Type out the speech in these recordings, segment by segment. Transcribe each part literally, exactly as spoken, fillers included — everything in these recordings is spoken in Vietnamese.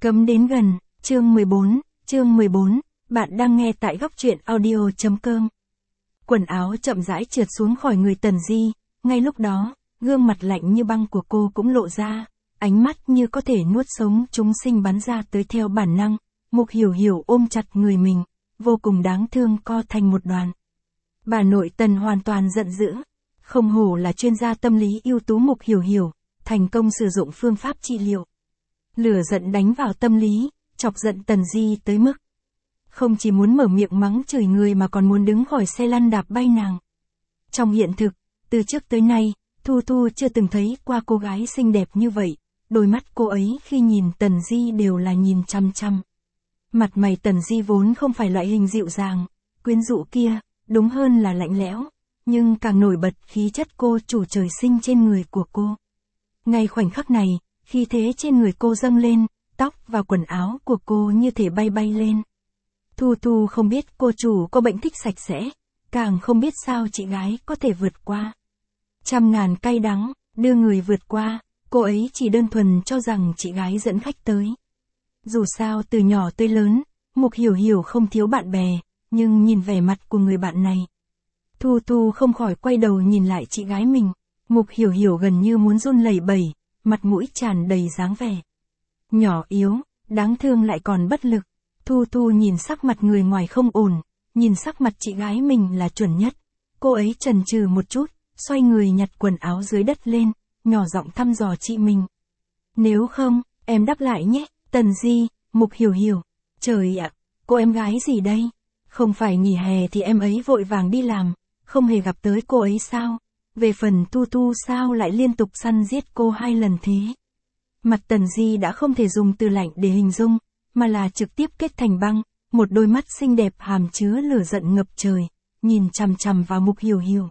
Cấm đến gần, chương mười bốn, chương mười bốn, bạn đang nghe tại góc truyện audio.com. Quần áo chậm rãi trượt xuống khỏi người Tần Di, ngay lúc đó, gương mặt lạnh như băng của cô cũng lộ ra, ánh mắt như có thể nuốt sống chúng sinh bắn ra tới theo bản năng. Mục Hiểu Hiểu ôm chặt người mình, vô cùng đáng thương co thành một đoàn. Bà nội Tần hoàn toàn giận dữ, không hổ là chuyên gia tâm lý ưu tú. Mục Hiểu Hiểu thành công sử dụng phương pháp trị liệu. Lửa giận đánh vào tâm lý, chọc giận Tần Di tới mức không chỉ muốn mở miệng mắng chửi người mà còn muốn đứng khỏi xe lăn đạp bay nàng. Trong hiện thực, từ trước tới nay, Thu Thu chưa từng thấy qua cô gái xinh đẹp như vậy, đôi mắt cô ấy khi nhìn Tần Di đều là nhìn chăm chăm. Mặt mày Tần Di vốn không phải loại hình dịu dàng, quyến rũ kia, đúng hơn là lạnh lẽo, nhưng càng nổi bật khí chất cô chủ trời sinh trên người của cô. Ngay khoảnh khắc này, khí thế trên người cô dâng lên, tóc và quần áo của cô như thể bay bay lên. Thu Thu không biết cô chủ có bệnh thích sạch sẽ, càng không biết sao chị gái có thể vượt qua trăm ngàn cay đắng, đưa người vượt qua, cô ấy chỉ đơn thuần cho rằng chị gái dẫn khách tới. Dù sao từ nhỏ tới lớn, Mục Hiểu Hiểu không thiếu bạn bè, nhưng nhìn vẻ mặt của người bạn này, Thu Thu không khỏi quay đầu nhìn lại chị gái mình. Mục Hiểu Hiểu gần như muốn run lẩy bẩy, mặt mũi tràn đầy dáng vẻ nhỏ yếu, đáng thương lại còn bất lực. Thu Thu nhìn sắc mặt người ngoài không ổn, nhìn sắc mặt chị gái mình là chuẩn nhất. Cô ấy chần chừ một chút, xoay người nhặt quần áo dưới đất lên, nhỏ giọng thăm dò chị mình. Nếu không, em đắp lại nhé. Tần Di, Mục Hiểu Hiểu. Trời ạ, cô em gái gì đây? Không phải nghỉ hè thì em ấy vội vàng đi làm, không hề gặp tới cô ấy sao? Về phần Thu Thu sao lại liên tục săn giết cô hai lần thế? Mặt Tần Di đã không thể dùng từ lạnh để hình dung, mà là trực tiếp kết thành băng, một đôi mắt xinh đẹp hàm chứa lửa giận ngập trời, nhìn chằm chằm vào Mục Hiểu Hiểu.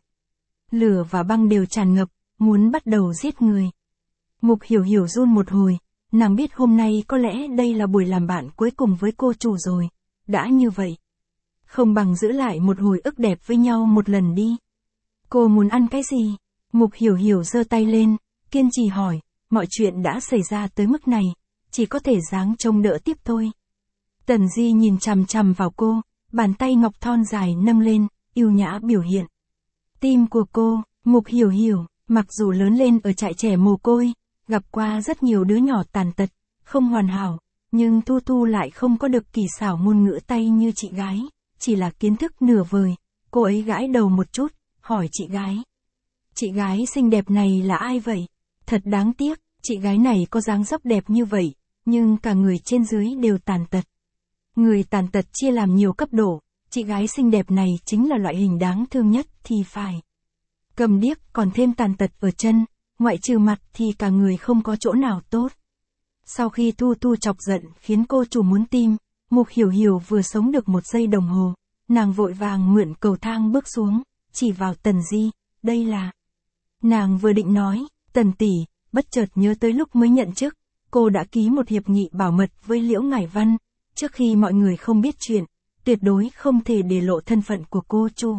Lửa và băng đều tràn ngập, muốn bắt đầu giết người. Mục Hiểu Hiểu run một hồi, nàng biết hôm nay có lẽ đây là buổi làm bạn cuối cùng với cô chủ rồi. Đã như vậy, không bằng giữ lại một hồi ức đẹp với nhau một lần đi. Cô muốn ăn cái gì? Mục Hiểu Hiểu giơ tay lên, kiên trì hỏi, mọi chuyện đã xảy ra tới mức này, chỉ có thể dáng trông đỡ tiếp thôi. Tần Di nhìn chằm chằm vào cô, bàn tay ngọc thon dài nâng lên, yêu nhã biểu hiện tim của cô. Mục Hiểu Hiểu, mặc dù lớn lên ở trại trẻ mồ côi, gặp qua rất nhiều đứa nhỏ tàn tật, không hoàn hảo, nhưng Thu Thu lại không có được kỳ xảo ngôn ngữ tay như chị gái, chỉ là kiến thức nửa vời. Cô ấy gãi đầu một chút, hỏi chị gái. Chị gái xinh đẹp này là ai vậy? Thật đáng tiếc, chị gái này có dáng dấp đẹp như vậy, nhưng cả người trên dưới đều tàn tật. Người tàn tật chia làm nhiều cấp độ, chị gái xinh đẹp này chính là loại hình đáng thương nhất thì phải. Cầm điếc còn thêm tàn tật ở chân, ngoại trừ mặt thì cả người không có chỗ nào tốt. Sau khi Thu Thu chọc giận khiến cô chủ muốn tim, Mục Hiểu Hiểu vừa sống được một giây đồng hồ, nàng vội vàng mượn cầu thang bước xuống, chỉ vào Tần Di, đây là... Nàng vừa định nói, Tần tỷ, bất chợt nhớ tới lúc mới nhận chức, cô đã ký một hiệp nghị bảo mật với Liễu Ngải Văn, trước khi mọi người không biết chuyện, tuyệt đối không thể để lộ thân phận của cô chủ.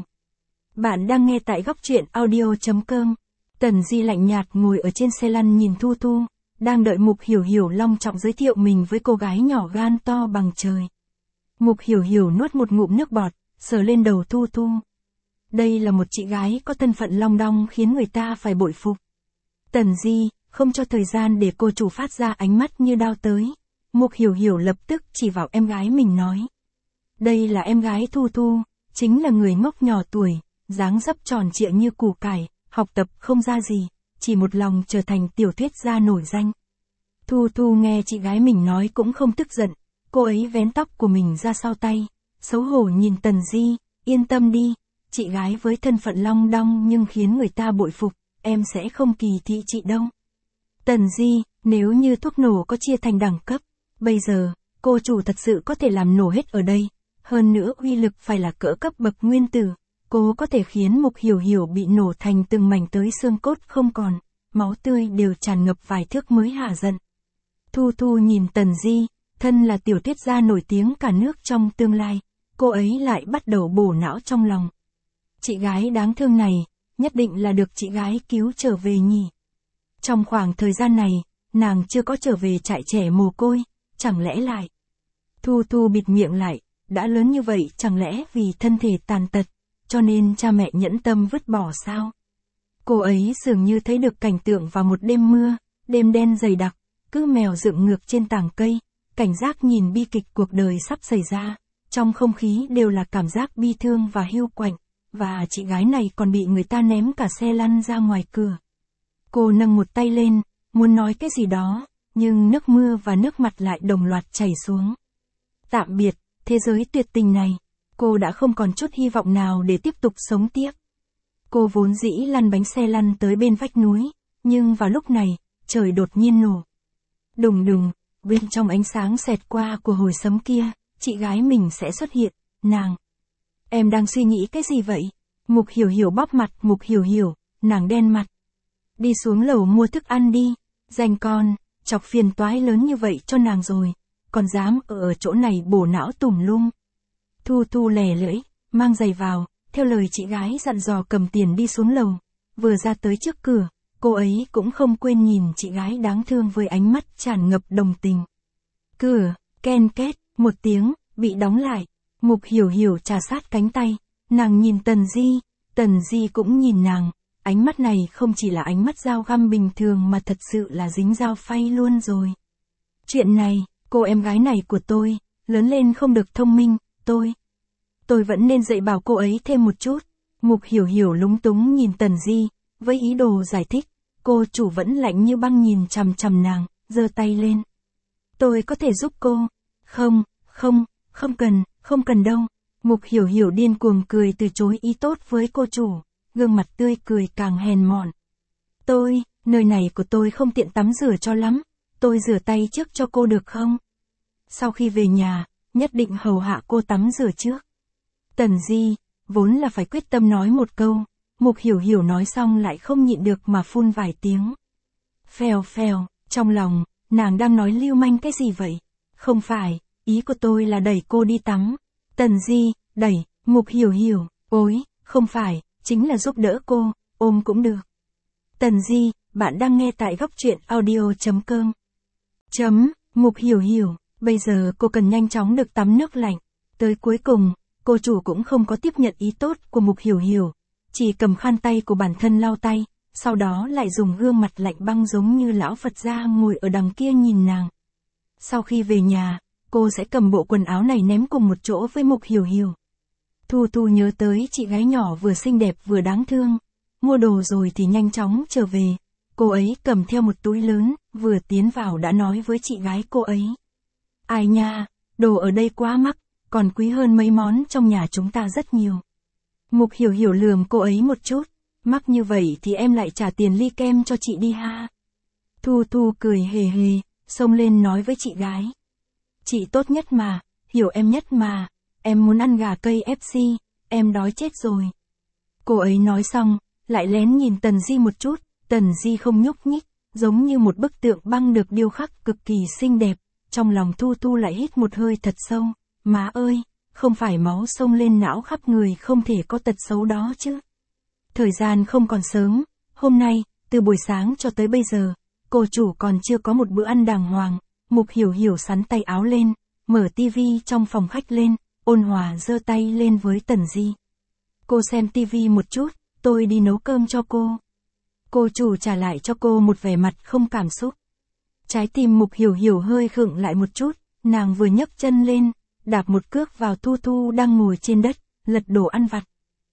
Bạn đang nghe tại góc truyện audio.com. Tần Di lạnh nhạt ngồi ở trên xe lăn nhìn Thu Thu, đang đợi Mục Hiểu Hiểu long trọng giới thiệu mình với cô gái nhỏ gan to bằng trời. Mục Hiểu Hiểu nuốt một ngụm nước bọt, sờ lên đầu Thu Thu. Đây là một chị gái có thân phận long đong khiến người ta phải bội phục. Tần Di, không cho thời gian để cô chủ phát ra ánh mắt như đao tới. Mục Hiểu Hiểu lập tức chỉ vào em gái mình nói. Đây là em gái Thu Thu, chính là người ngốc nhỏ tuổi, dáng dấp tròn trịa như củ cải, học tập không ra gì, chỉ một lòng trở thành tiểu thuyết gia nổi danh. Thu Thu nghe chị gái mình nói cũng không tức giận, cô ấy vén tóc của mình ra sau tay, xấu hổ nhìn Tần Di, yên tâm đi, chị gái với thân phận long đong nhưng khiến người ta bội phục, em sẽ không kỳ thị chị đâu. Tần Di, nếu như thuốc nổ có chia thành đẳng cấp, bây giờ, cô chủ thật sự có thể làm nổ hết ở đây, hơn nữa uy lực phải là cỡ cấp bậc nguyên tử. Cô có thể khiến Mục Hiểu Hiểu bị nổ thành từng mảnh tới xương cốt không còn, máu tươi đều tràn ngập vài thước mới hạ giận. Thu Thu nhìn Tần Di, thân là tiểu thuyết gia nổi tiếng cả nước trong tương lai, cô ấy lại bắt đầu bổ não trong lòng. Chị gái đáng thương này, nhất định là được chị gái cứu trở về nhỉ. Trong khoảng thời gian này, nàng chưa có trở về trại trẻ mồ côi, chẳng lẽ lại. Thu Thu bịt miệng lại, đã lớn như vậy chẳng lẽ vì thân thể tàn tật, cho nên cha mẹ nhẫn tâm vứt bỏ sao? Cô ấy dường như thấy được cảnh tượng vào một đêm mưa, đêm đen dày đặc, cứ mèo dựng ngược trên tảng cây, cảnh giác nhìn bi kịch cuộc đời sắp xảy ra, trong không khí đều là cảm giác bi thương và hiu quạnh, và chị gái này còn bị người ta ném cả xe lăn ra ngoài cửa. Cô nâng một tay lên, muốn nói cái gì đó, nhưng nước mưa và nước mặt lại đồng loạt chảy xuống. Tạm biệt, thế giới tuyệt tình này, cô đã không còn chút hy vọng nào để tiếp tục sống tiếp. Cô vốn dĩ lăn bánh xe lăn tới bên vách núi, nhưng vào lúc này, trời đột nhiên nổ. Đùng đùng, bên trong ánh sáng xẹt qua của hồi sấm kia, chị gái mình sẽ xuất hiện, nàng. Em đang suy nghĩ cái gì vậy? Mục Hiểu Hiểu bóp mặt Mục Hiểu Hiểu, nàng đen mặt. Đi xuống lầu mua thức ăn đi, danh con, chọc phiền toái lớn như vậy cho nàng rồi, còn dám ở chỗ này bổ não tùm lum. Thu Thu lè lưỡi, mang giày vào, theo lời chị gái dặn dò cầm tiền đi xuống lầu, vừa ra tới trước cửa, cô ấy cũng không quên nhìn chị gái đáng thương với ánh mắt tràn ngập đồng tình. Cửa, ken két, một tiếng, bị đóng lại, Mục Hiểu Hiểu trà sát cánh tay, nàng nhìn Tần Di, Tần Di cũng nhìn nàng, ánh mắt này không chỉ là ánh mắt dao găm bình thường mà thật sự là dính dao phay luôn rồi. Chuyện này, cô em gái này của tôi, lớn lên không được thông minh, tôi. Tôi vẫn nên dạy bảo cô ấy thêm một chút. Mục Hiểu Hiểu lúng túng nhìn Tần Di, với ý đồ giải thích, cô chủ vẫn lạnh như băng nhìn chằm chằm nàng, giơ tay lên. Tôi có thể giúp cô. Không, không, không cần, không cần đâu. Mục Hiểu Hiểu điên cuồng cười từ chối ý tốt với cô chủ, gương mặt tươi cười càng hèn mọn. Tôi, nơi này của tôi không tiện tắm rửa cho lắm, tôi rửa tay trước cho cô được không? Sau khi về nhà, nhất định hầu hạ cô tắm rửa trước. Tần Di, vốn là phải quyết tâm nói một câu, Mục Hiểu Hiểu nói xong lại không nhịn được mà phun vài tiếng. Phèo phèo, trong lòng, nàng đang nói lưu manh cái gì vậy? Không phải, ý của tôi là đẩy cô đi tắm. Tần Di, đẩy, Mục Hiểu Hiểu, ôi, không phải, chính là giúp đỡ cô, ôm cũng được. Tần Di, bạn đang nghe tại góc truyện audio chấm com. Chấm, Mục Hiểu Hiểu, bây giờ cô cần nhanh chóng được tắm nước lạnh. Tới cuối cùng, cô chủ cũng không có tiếp nhận ý tốt của Mục Hiểu Hiểu, chỉ cầm khăn tay của bản thân lau tay, sau đó lại dùng gương mặt lạnh băng giống như lão Phật gia ngồi ở đằng kia nhìn nàng. Sau khi về nhà, cô sẽ cầm bộ quần áo này ném cùng một chỗ với Mục Hiểu Hiểu. Thu Thu nhớ tới chị gái nhỏ vừa xinh đẹp vừa đáng thương, mua đồ rồi thì nhanh chóng trở về, cô ấy cầm theo một túi lớn, vừa tiến vào đã nói với chị gái cô ấy. Ai nha, đồ ở đây quá mắc, còn quý hơn mấy món trong nhà chúng ta rất nhiều. Mục Hiểu Hiểu lườm cô ấy một chút, mắc như vậy thì em lại trả tiền ly kem cho chị đi ha. Thu Thu cười hề hề, xông lên nói với chị gái. Chị tốt nhất mà, hiểu em nhất mà, em muốn ăn gà cây ép xê, em đói chết rồi. Cô ấy nói xong, lại lén nhìn Tần Di một chút, Tần Di không nhúc nhích, giống như một bức tượng băng được điêu khắc cực kỳ xinh đẹp, trong lòng Thu Thu lại hít một hơi thật sâu, má ơi, không phải máu xông lên não khắp người không thể có tật xấu đó chứ. Thời gian không còn sớm, hôm nay, từ buổi sáng cho tới bây giờ, cô chủ còn chưa có một bữa ăn đàng hoàng. Mục Hiểu Hiểu sắn tay áo lên, mở tivi trong phòng khách lên, ôn hòa giơ tay lên với Tần Di. Cô xem tivi một chút, tôi đi nấu cơm cho cô. Cô chủ trả lại cho cô một vẻ mặt không cảm xúc. Trái tim Mục Hiểu Hiểu hơi khựng lại một chút, nàng vừa nhấc chân lên, đạp một cước vào Thu Thu đang ngồi trên đất, lật đồ ăn vặt.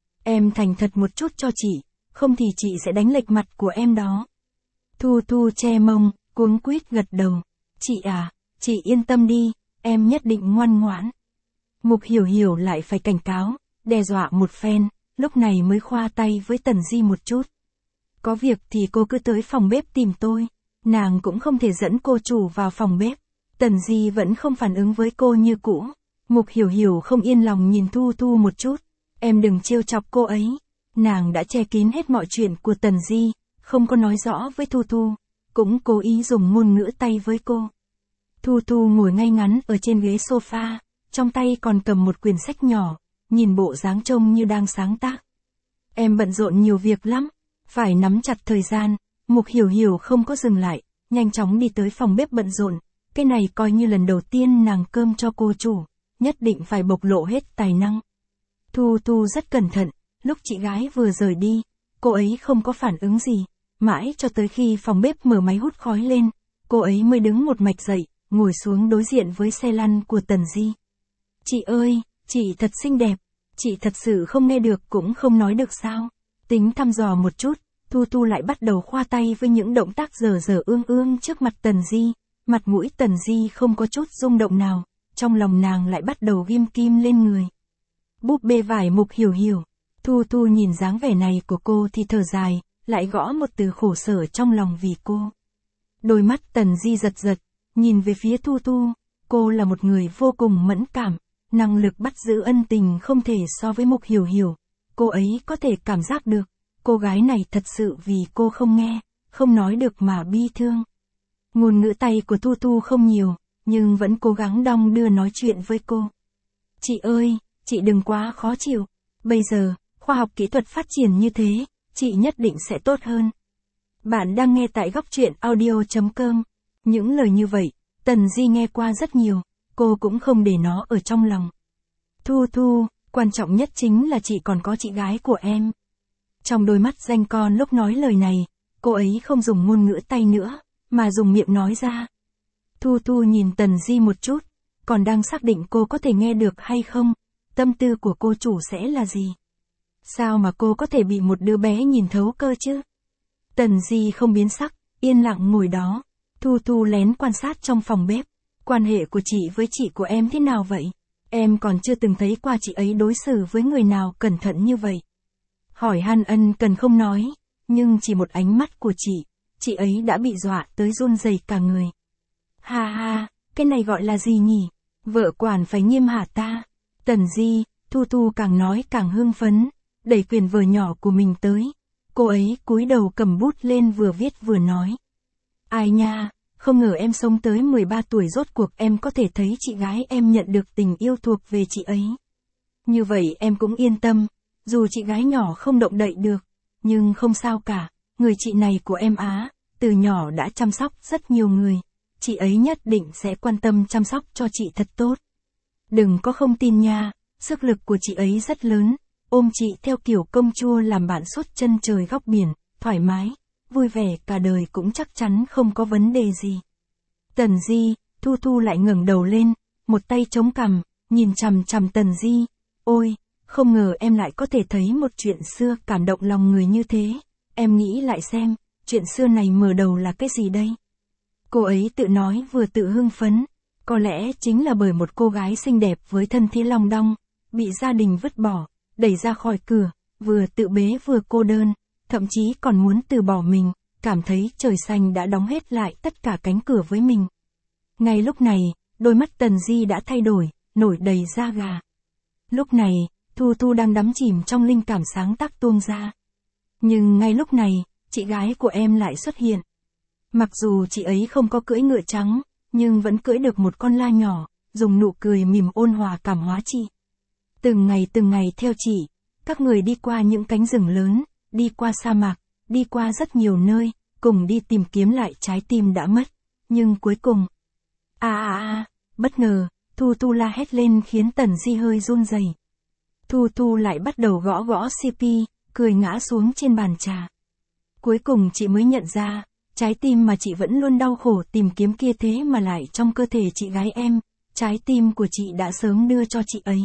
Em thành thật một chút cho chị, không thì chị sẽ đánh lệch mặt của em đó. Thu Thu che mông, cuống quýt gật đầu. Chị à, chị yên tâm đi, em nhất định ngoan ngoãn. Mục Hiểu Hiểu lại phải cảnh cáo, đe dọa một phen, lúc này mới khoa tay với Tần Di một chút. Có việc thì cô cứ tới phòng bếp tìm tôi, nàng cũng không thể dẫn cô chủ vào phòng bếp. Tần Di vẫn không phản ứng với cô như cũ. Mục Hiểu Hiểu không yên lòng nhìn Thu Thu một chút, em đừng trêu chọc cô ấy. Nàng đã che kín hết mọi chuyện của Tần Di, không có nói rõ với Thu Thu, cũng cố ý dùng ngôn ngữ tay với cô. Thu Thu ngồi ngay ngắn ở trên ghế sofa, trong tay còn cầm một quyển sách nhỏ, nhìn bộ dáng trông như đang sáng tác. Em bận rộn nhiều việc lắm, phải nắm chặt thời gian. Mục Hiểu Hiểu không có dừng lại, nhanh chóng đi tới phòng bếp bận rộn, Cái này coi như lần đầu tiên nàng cơm cho cô chủ, nhất định phải bộc lộ hết tài năng. Thu Thu rất cẩn thận, lúc chị gái vừa rời đi, cô ấy không có phản ứng gì, mãi cho tới khi phòng bếp mở máy hút khói lên, cô ấy mới đứng một mạch dậy, ngồi xuống đối diện với xe lăn của Tần Di. Chị ơi, chị thật xinh đẹp, chị thật sự không nghe được cũng không nói được sao? Tính thăm dò một chút, Thu Thu lại bắt đầu khoa tay với những động tác dở dở ương ương trước mặt Tần Di, mặt mũi Tần Di không có chút rung động nào, trong lòng nàng lại bắt đầu ghim kim lên người. Búp bê vải Mục Hiểu Hiểu, Thu Thu nhìn dáng vẻ này của cô thì thở dài, lại gõ một từ khổ sở trong lòng vì cô. Đôi mắt Tần Di giật giật, nhìn về phía Thu Thu, cô là một người vô cùng mẫn cảm, năng lực bắt giữ ân tình không thể so với Mục Hiểu Hiểu, cô ấy có thể cảm giác được, cô gái này thật sự vì cô không nghe, không nói được mà bi thương. Ngôn ngữ tay của Thu Thu không nhiều, nhưng vẫn cố gắng đong đưa nói chuyện với cô. Chị ơi, chị đừng quá khó chịu, bây giờ, khoa học kỹ thuật phát triển như thế, chị nhất định sẽ tốt hơn. Bạn đang nghe tại góc truyện audio chấm com. Những lời như vậy, Tần Di nghe qua rất nhiều, cô cũng không để nó ở trong lòng. Thu Thu, quan trọng nhất chính là chị còn có chị gái của em. Trong đôi mắt danh con lúc nói lời này, cô ấy không dùng ngôn ngữ tay nữa, mà dùng miệng nói ra. Thu Thu nhìn Tần Di một chút, còn đang xác định cô có thể nghe được hay không, tâm tư của cô chủ sẽ là gì. Sao mà cô có thể bị một đứa bé nhìn thấu cơ chứ? Tần Di không biến sắc, yên lặng ngồi đó. Thu Thu lén quan sát trong phòng bếp. Quan hệ của chị với chị của em thế nào vậy? Em còn chưa từng thấy qua chị ấy đối xử với người nào cẩn thận như vậy. Hỏi han ân cần không nói, nhưng chỉ một ánh mắt của chị, chị ấy đã bị dọa tới run rẩy cả người. Ha ha, cái này gọi là gì nhỉ? Vợ quản phải nghiêm hả ta? Tần Di, Thu Thu càng nói càng hưng phấn, đẩy quyển vở nhỏ của mình tới. Cô ấy cúi đầu cầm bút lên vừa viết vừa nói. Ai nha, không ngờ em sống tới mười ba tuổi rốt cuộc em có thể thấy chị gái em nhận được tình yêu thuộc về chị ấy. Như vậy em cũng yên tâm, dù chị gái nhỏ không động đậy được, nhưng không sao cả, người chị này của em á, từ nhỏ đã chăm sóc rất nhiều người, chị ấy nhất định sẽ quan tâm chăm sóc cho chị thật tốt. Đừng có không tin nha, sức lực của chị ấy rất lớn, ôm chị theo kiểu công chúa làm bạn suốt chân trời góc biển, thoải mái, vui vẻ cả đời cũng chắc chắn không có vấn đề gì. Tần Di, Thu Thu lại ngẩng đầu lên, một tay chống cằm, nhìn chằm chằm Tần Di, ôi, không ngờ em lại có thể thấy một chuyện xưa cảm động lòng người như thế, em nghĩ lại xem, chuyện xưa này mở đầu là cái gì đây? Cô ấy tự nói vừa tự hưng phấn, có lẽ chính là bởi một cô gái xinh đẹp với thân thế long đong, bị gia đình vứt bỏ, đẩy ra khỏi cửa, vừa tự bế vừa cô đơn, thậm chí còn muốn từ bỏ mình, cảm thấy trời xanh đã đóng hết lại tất cả cánh cửa với mình. Ngay lúc này, đôi mắt Tần Di đã thay đổi, nổi đầy da gà. Lúc này, Thu Thu đang đắm chìm trong linh cảm sáng tác tuông ra. Nhưng ngay lúc này, chị gái của em lại xuất hiện. Mặc dù chị ấy không có cưỡi ngựa trắng, nhưng vẫn cưỡi được một con la nhỏ, dùng nụ cười mỉm ôn hòa cảm hóa chị. Từng ngày từng ngày theo chị, các người đi qua những cánh rừng lớn, đi qua sa mạc, đi qua rất nhiều nơi, cùng đi tìm kiếm lại trái tim đã mất. Nhưng cuối cùng... À à à, bất ngờ, Thu Thu la hét lên khiến Tần Di hơi run rẩy. Thu Thu lại bắt đầu gõ gõ xê pê, cười ngã xuống trên bàn trà. Cuối cùng chị mới nhận ra, trái tim mà chị vẫn luôn đau khổ tìm kiếm kia thế mà lại trong cơ thể chị gái em, trái tim của chị đã sớm đưa cho chị ấy.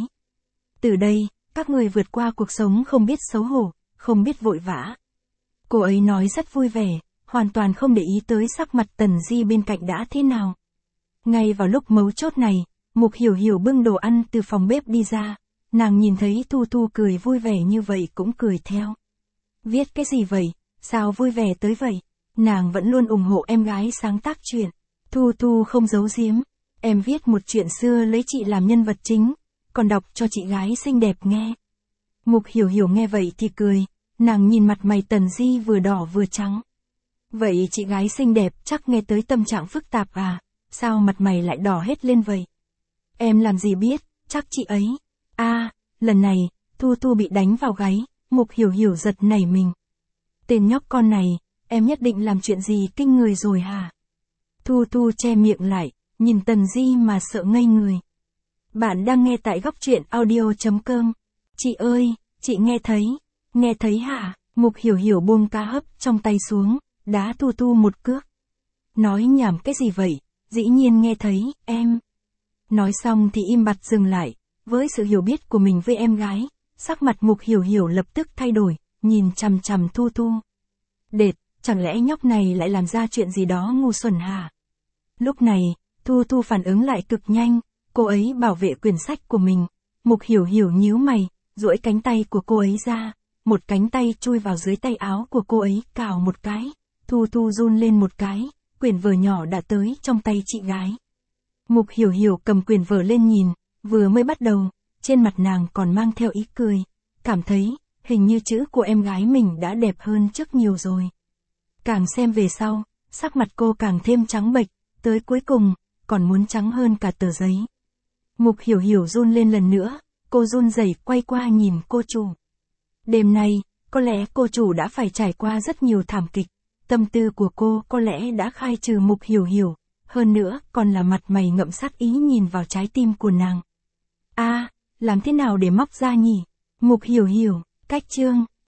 Từ đây, các người vượt qua cuộc sống không biết xấu hổ, không biết vội vã. Cô ấy nói rất vui vẻ, hoàn toàn không để ý tới sắc mặt Tần Di bên cạnh đã thế nào. Ngay vào lúc mấu chốt này, Mục Hiểu Hiểu bưng đồ ăn từ phòng bếp đi ra, nàng nhìn thấy Thu Thu cười vui vẻ như vậy cũng cười theo. Viết cái gì vậy, sao vui vẻ tới vậy? Nàng vẫn luôn ủng hộ em gái sáng tác chuyện. Thu Thu không giấu giếm, em viết một chuyện xưa lấy chị làm nhân vật chính, còn đọc cho chị gái xinh đẹp nghe. Mục Hiểu Hiểu nghe vậy thì cười, nàng nhìn mặt mày Tần Di vừa đỏ vừa trắng. Vậy chị gái xinh đẹp chắc nghe tới tâm trạng phức tạp à, sao mặt mày lại đỏ hết lên vậy? Em làm gì biết, chắc chị ấy. A, à, lần này, Thu Thu bị đánh vào gáy, Mục Hiểu Hiểu giật nảy mình. Tên nhóc con này, em nhất định làm chuyện gì kinh người rồi hả? Thu Thu che miệng lại, nhìn Tần Di mà sợ ngây người. Bạn đang nghe tại góc truyện audio.com. Chị ơi, chị nghe thấy, nghe thấy hả? Mục Hiểu Hiểu buông cá hấp trong tay xuống, đá Thu Thu một cước. Nói nhảm cái gì vậy, dĩ nhiên nghe thấy, em. Nói xong thì im bặt dừng lại, với sự hiểu biết của mình với em gái, sắc mặt Mục Hiểu Hiểu lập tức thay đổi, nhìn chằm chằm Thu Thu. Đệt, chẳng lẽ nhóc này lại làm ra chuyện gì đó ngu xuẩn hả? Lúc này, Thu Thu phản ứng lại cực nhanh, cô ấy bảo vệ quyển sách của mình. Mục Hiểu Hiểu nhíu mày, duỗi cánh tay của cô ấy ra, một cánh tay chui vào dưới tay áo của cô ấy cào một cái. Thu Thu run lên một cái, quyển vở nhỏ đã tới trong tay chị gái. Mục Hiểu Hiểu cầm quyển vở lên nhìn, vừa mới bắt đầu, trên mặt nàng còn mang theo ý cười, cảm thấy, hình như chữ của em gái mình đã đẹp hơn trước nhiều rồi. Càng xem về sau, sắc mặt cô càng thêm trắng bệch, tới cuối cùng, còn muốn trắng hơn cả tờ giấy. Mục Hiểu Hiểu run lên lần nữa, cô run rẩy quay qua nhìn cô chủ. Đêm nay, có lẽ cô chủ đã phải trải qua rất nhiều thảm kịch, tâm tư của cô có lẽ đã khai trừ Mục Hiểu Hiểu, hơn nữa còn là mặt mày ngậm sát ý nhìn vào trái tim của nàng. A, à, làm thế nào để móc ra nhỉ? Mục Hiểu Hiểu, cách chương.